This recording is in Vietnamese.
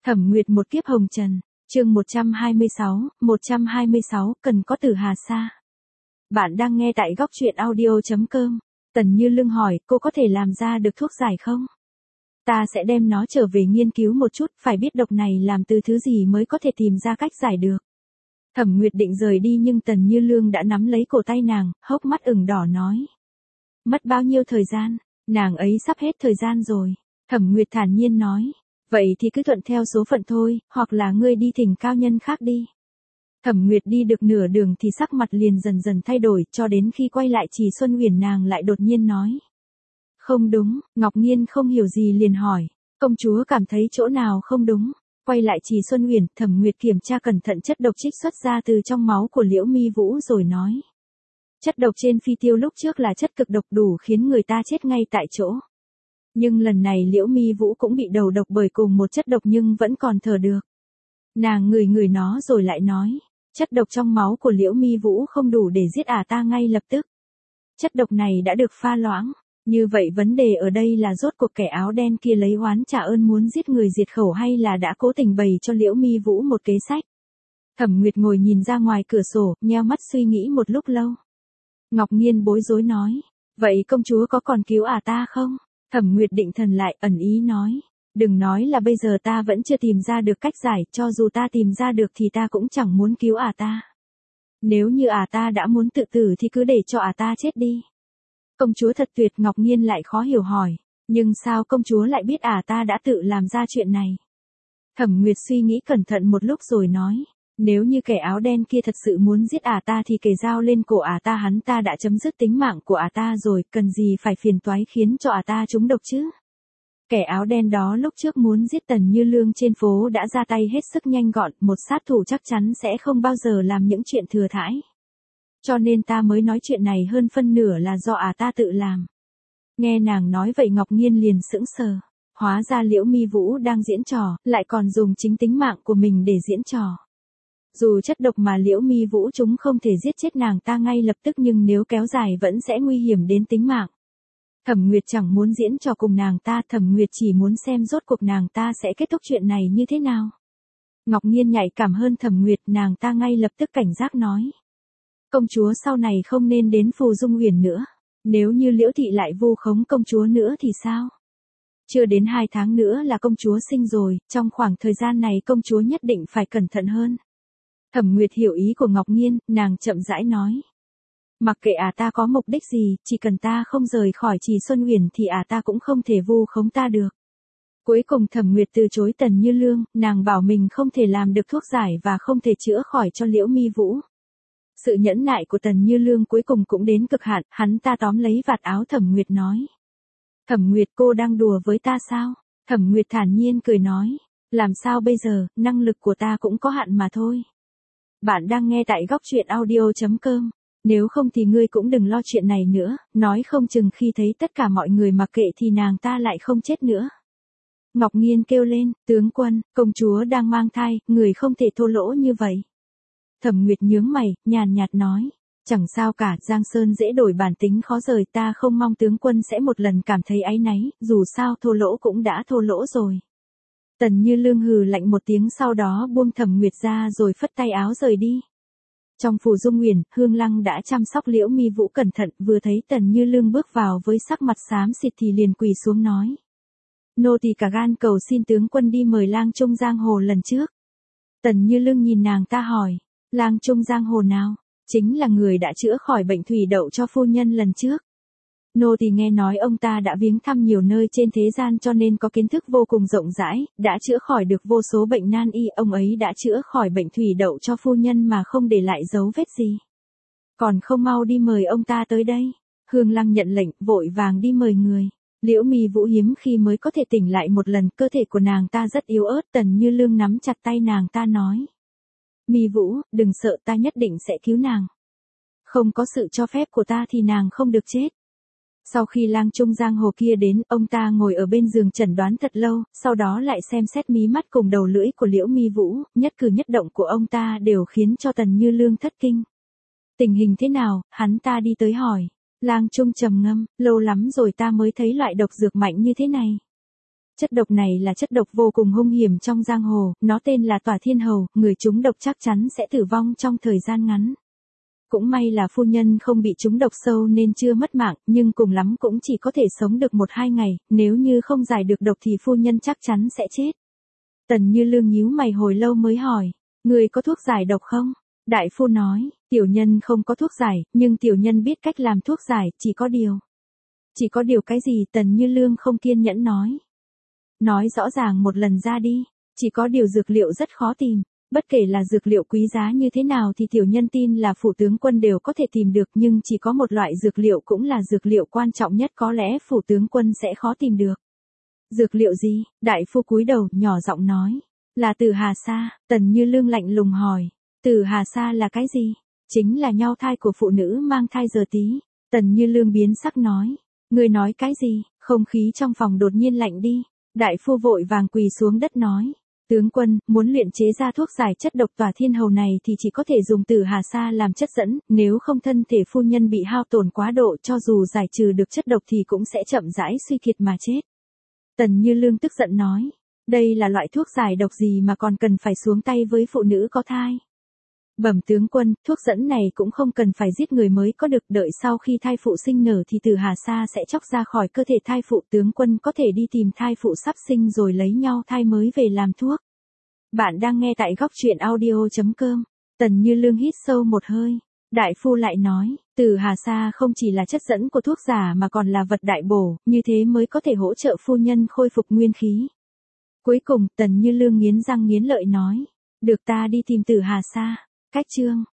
Thẩm Nguyệt một kiếp hồng trần, chương 126, cần có từ Hà Sa. Bạn đang nghe tại góc truyện audio.com. Tần Như Lương hỏi, cô có thể làm ra được thuốc giải không? Ta sẽ đem nó trở về nghiên cứu một chút, phải biết độc này làm từ thứ gì mới có thể tìm ra cách giải được. Thẩm Nguyệt định rời đi nhưng Tần Như Lương đã nắm lấy cổ tay nàng, hốc mắt ửng đỏ nói. Mất bao nhiêu thời gian? Nàng ấy sắp hết thời gian rồi. Thẩm Nguyệt thản nhiên nói. Vậy thì cứ thuận theo số phận thôi, hoặc là ngươi đi thỉnh cao nhân khác đi. Thẩm Nguyệt đi được nửa đường thì sắc mặt liền dần dần thay đổi, cho đến khi quay lại Trì Xuân Uyển nàng lại đột nhiên nói. Không đúng, Ngọc Nhiên không hiểu gì liền hỏi. Công chúa cảm thấy chỗ nào không đúng. Quay lại Trì Xuân Uyển, Thẩm Nguyệt kiểm tra cẩn thận chất độc trích xuất ra từ trong máu của Liễu Mi Vũ rồi nói. Chất độc trên phi tiêu lúc trước là chất cực độc đủ khiến người ta chết ngay tại chỗ. Nhưng lần này Liễu Mi Vũ cũng bị đầu độc bởi cùng một chất độc nhưng vẫn còn thở được. Nàng ngửi nó rồi lại nói, chất độc trong máu của Liễu Mi Vũ không đủ để giết ta ngay lập tức. Chất độc này đã được pha loãng, như vậy vấn đề ở đây là rốt cuộc kẻ áo đen kia lấy oán trả ơn muốn giết người diệt khẩu hay là đã cố tình bày cho Liễu Mi Vũ một kế sách. Thẩm Nguyệt ngồi nhìn ra ngoài cửa sổ, nheo mắt suy nghĩ một lúc lâu. Ngọc Nhiên bối rối nói, vậy công chúa có còn cứu ta không? Thẩm Nguyệt định thần lại, ẩn ý nói. Đừng nói là bây giờ ta vẫn chưa tìm ra được cách giải, cho dù ta tìm ra được thì ta cũng chẳng muốn cứu ta. Nếu như ta đã muốn tự tử thì cứ để cho ta chết đi. Công chúa thật tuyệt. Ngọc Nhiên lại khó hiểu hỏi. Nhưng sao công chúa lại biết ta đã tự làm ra chuyện này? Thẩm Nguyệt suy nghĩ cẩn thận một lúc rồi nói. Nếu như kẻ áo đen kia thật sự muốn giết ta thì kề dao lên cổ ta, hắn ta đã chấm dứt tính mạng của ta rồi, cần gì phải phiền toái khiến cho ta trúng độc chứ? Kẻ áo đen đó lúc trước muốn giết Tần Như Lương trên phố đã ra tay hết sức nhanh gọn, một sát thủ chắc chắn sẽ không bao giờ làm những chuyện thừa thãi. Cho nên ta mới nói chuyện này hơn phân nửa là do ta tự làm. Nghe nàng nói vậy Ngọc Nhiên liền sững sờ. Hóa ra Liễu Mi Vũ đang diễn trò, lại còn dùng chính tính mạng của mình để diễn trò. Dù chất độc mà Liễu Mi Vũ chúng không thể giết chết nàng ta ngay lập tức nhưng nếu kéo dài vẫn sẽ nguy hiểm đến tính mạng. Thẩm Nguyệt chẳng muốn diễn trò cùng nàng ta, Thẩm Nguyệt chỉ muốn xem rốt cuộc nàng ta sẽ kết thúc chuyện này như thế nào. Ngọc Nhiên nhạy cảm hơn Thẩm Nguyệt, nàng ta ngay lập tức cảnh giác nói. Công chúa sau này không nên đến Phù Dung Uyển nữa. Nếu như Liễu thị lại vu khống công chúa nữa thì sao? Chưa đến 2 tháng nữa là công chúa sinh rồi, trong khoảng thời gian này công chúa nhất định phải cẩn thận hơn. Thẩm Nguyệt hiểu ý của Ngọc Nhiên, nàng chậm rãi nói. Mặc kệ ta có mục đích gì, chỉ cần ta không rời khỏi Trì Xuân Uyển thì ta cũng không thể vu khống ta được. Cuối cùng Thẩm Nguyệt từ chối Tần Như Lương, nàng bảo mình không thể làm được thuốc giải và không thể chữa khỏi cho Liễu Mi Vũ. Sự nhẫn nại của Tần Như Lương cuối cùng cũng đến cực hạn, hắn ta tóm lấy vạt áo Thẩm Nguyệt nói. Thẩm Nguyệt, cô đang đùa với ta sao? Thẩm Nguyệt thản nhiên cười nói. Làm sao bây giờ, năng lực của ta cũng có hạn mà thôi. Bạn đang nghe tại góc truyện audio.com. Nếu không thì ngươi cũng đừng lo chuyện này nữa, nói không chừng khi thấy tất cả mọi người mặc kệ thì nàng ta lại không chết nữa. Ngọc Nhiên kêu lên, tướng quân, công chúa đang mang thai, người không thể thô lỗ như vậy. Thẩm Nguyệt nhướng mày, nhàn nhạt nói, chẳng sao cả, Giang Sơn dễ đổi bản tính khó rời, ta không mong tướng quân sẽ một lần cảm thấy áy náy, dù sao thô lỗ cũng đã thô lỗ rồi. Tần Như Lương hừ lạnh một tiếng sau đó buông Thẩm Nguyệt ra rồi phất tay áo rời đi. Trong Phù Dung Uyển, Hương Lăng đã chăm sóc Liễu Mi Vũ cẩn thận, vừa thấy Tần Như Lương bước vào với sắc mặt xám xịt thì liền quỳ xuống nói. Nô tỳ cả gan cầu xin tướng quân đi mời Lang Trung Giang Hồ lần trước. Tần Như Lương nhìn nàng ta hỏi, Lang Trung Giang Hồ nào? Chính là người đã chữa khỏi bệnh thủy đậu cho phu nhân lần trước. Nô tỳ nghe nói ông ta đã viếng thăm nhiều nơi trên thế gian cho nên có kiến thức vô cùng rộng rãi, đã chữa khỏi được vô số bệnh nan y, ông ấy đã chữa khỏi bệnh thủy đậu cho phu nhân mà không để lại dấu vết gì. Còn không mau đi mời ông ta tới đây. Hương Lăng nhận lệnh, vội vàng đi mời người. Liễu Mi Vũ hiếm khi mới có thể tỉnh lại một lần, cơ thể của nàng ta rất yếu ớt, Tần Như Lương nắm chặt tay nàng ta nói. Mi Vũ, đừng sợ, ta nhất định sẽ cứu nàng. Không có sự cho phép của ta thì nàng không được chết. Sau khi Lang Trung Giang Hồ kia đến, ông ta ngồi ở bên giường chẩn đoán thật lâu, sau đó lại xem xét mí mắt cùng đầu lưỡi của Liễu Mi Vũ, nhất cử nhất động của ông ta đều khiến cho Tần Như Lương thất kinh. Tình hình thế nào, hắn ta đi tới hỏi. Lang Trung trầm ngâm, lâu lắm rồi ta mới thấy loại độc dược mạnh như thế này. Chất độc này là chất độc vô cùng hung hiểm trong giang hồ, nó tên là Tỏa Thiên Hầu, người trúng độc chắc chắn sẽ tử vong trong thời gian ngắn. Cũng may là phu nhân không bị trúng độc sâu nên chưa mất mạng, nhưng cùng lắm cũng chỉ có thể sống được 1-2 ngày, nếu như không giải được độc thì phu nhân chắc chắn sẽ chết. Tần Như Lương nhíu mày hồi lâu mới hỏi, người có thuốc giải độc không? Đại phu nói, tiểu nhân không có thuốc giải, nhưng tiểu nhân biết cách làm thuốc giải, chỉ có điều. Chỉ có điều cái gì? Tần Như Lương không kiên nhẫn nói. Nói rõ ràng một lần ra đi, chỉ có điều dược liệu rất khó tìm. Bất kể là dược liệu quý giá như thế nào thì tiểu nhân tin là phủ tướng quân đều có thể tìm được, nhưng chỉ có một loại dược liệu cũng là dược liệu quan trọng nhất có lẽ phủ tướng quân sẽ khó tìm được. Dược liệu gì? Đại phu cúi đầu, nhỏ giọng nói. Là Tử Hà Sa. Tần Như Lương lạnh lùng hỏi. Tử Hà Sa là cái gì? Chính là nhau thai của phụ nữ mang thai giờ tí. Tần Như Lương biến sắc nói. Người nói cái gì? Không khí trong phòng đột nhiên lạnh đi. Đại phu vội vàng quỳ xuống đất nói. Tướng quân, muốn luyện chế ra thuốc giải chất độc Tỏa Thiên Hầu này thì chỉ có thể dùng Tử Hà Sa làm chất dẫn, nếu không thân thể phu nhân bị hao tổn quá độ cho dù giải trừ được chất độc thì cũng sẽ chậm rãi suy kiệt mà chết. Tần Như Lương tức giận nói, đây là loại thuốc giải độc gì mà còn cần phải xuống tay với phụ nữ có thai. Bẩm tướng quân, thuốc dẫn này cũng không cần phải giết người mới có được, đợi sau khi thai phụ sinh nở thì Tử Hà Sa sẽ chóc ra khỏi cơ thể thai phụ, tướng quân có thể đi tìm thai phụ sắp sinh rồi lấy nhau thai mới về làm thuốc. Bạn đang nghe tại góc truyện audio.com. Tần Như Lương hít sâu một hơi. Đại phu lại nói, Tử Hà Sa không chỉ là chất dẫn của thuốc giả mà còn là vật đại bổ, như thế mới có thể hỗ trợ phu nhân khôi phục nguyên khí. Cuối cùng, Tần Như Lương nghiến răng nghiến lợi nói, được ta đi tìm Tử Hà Sa. Cách chương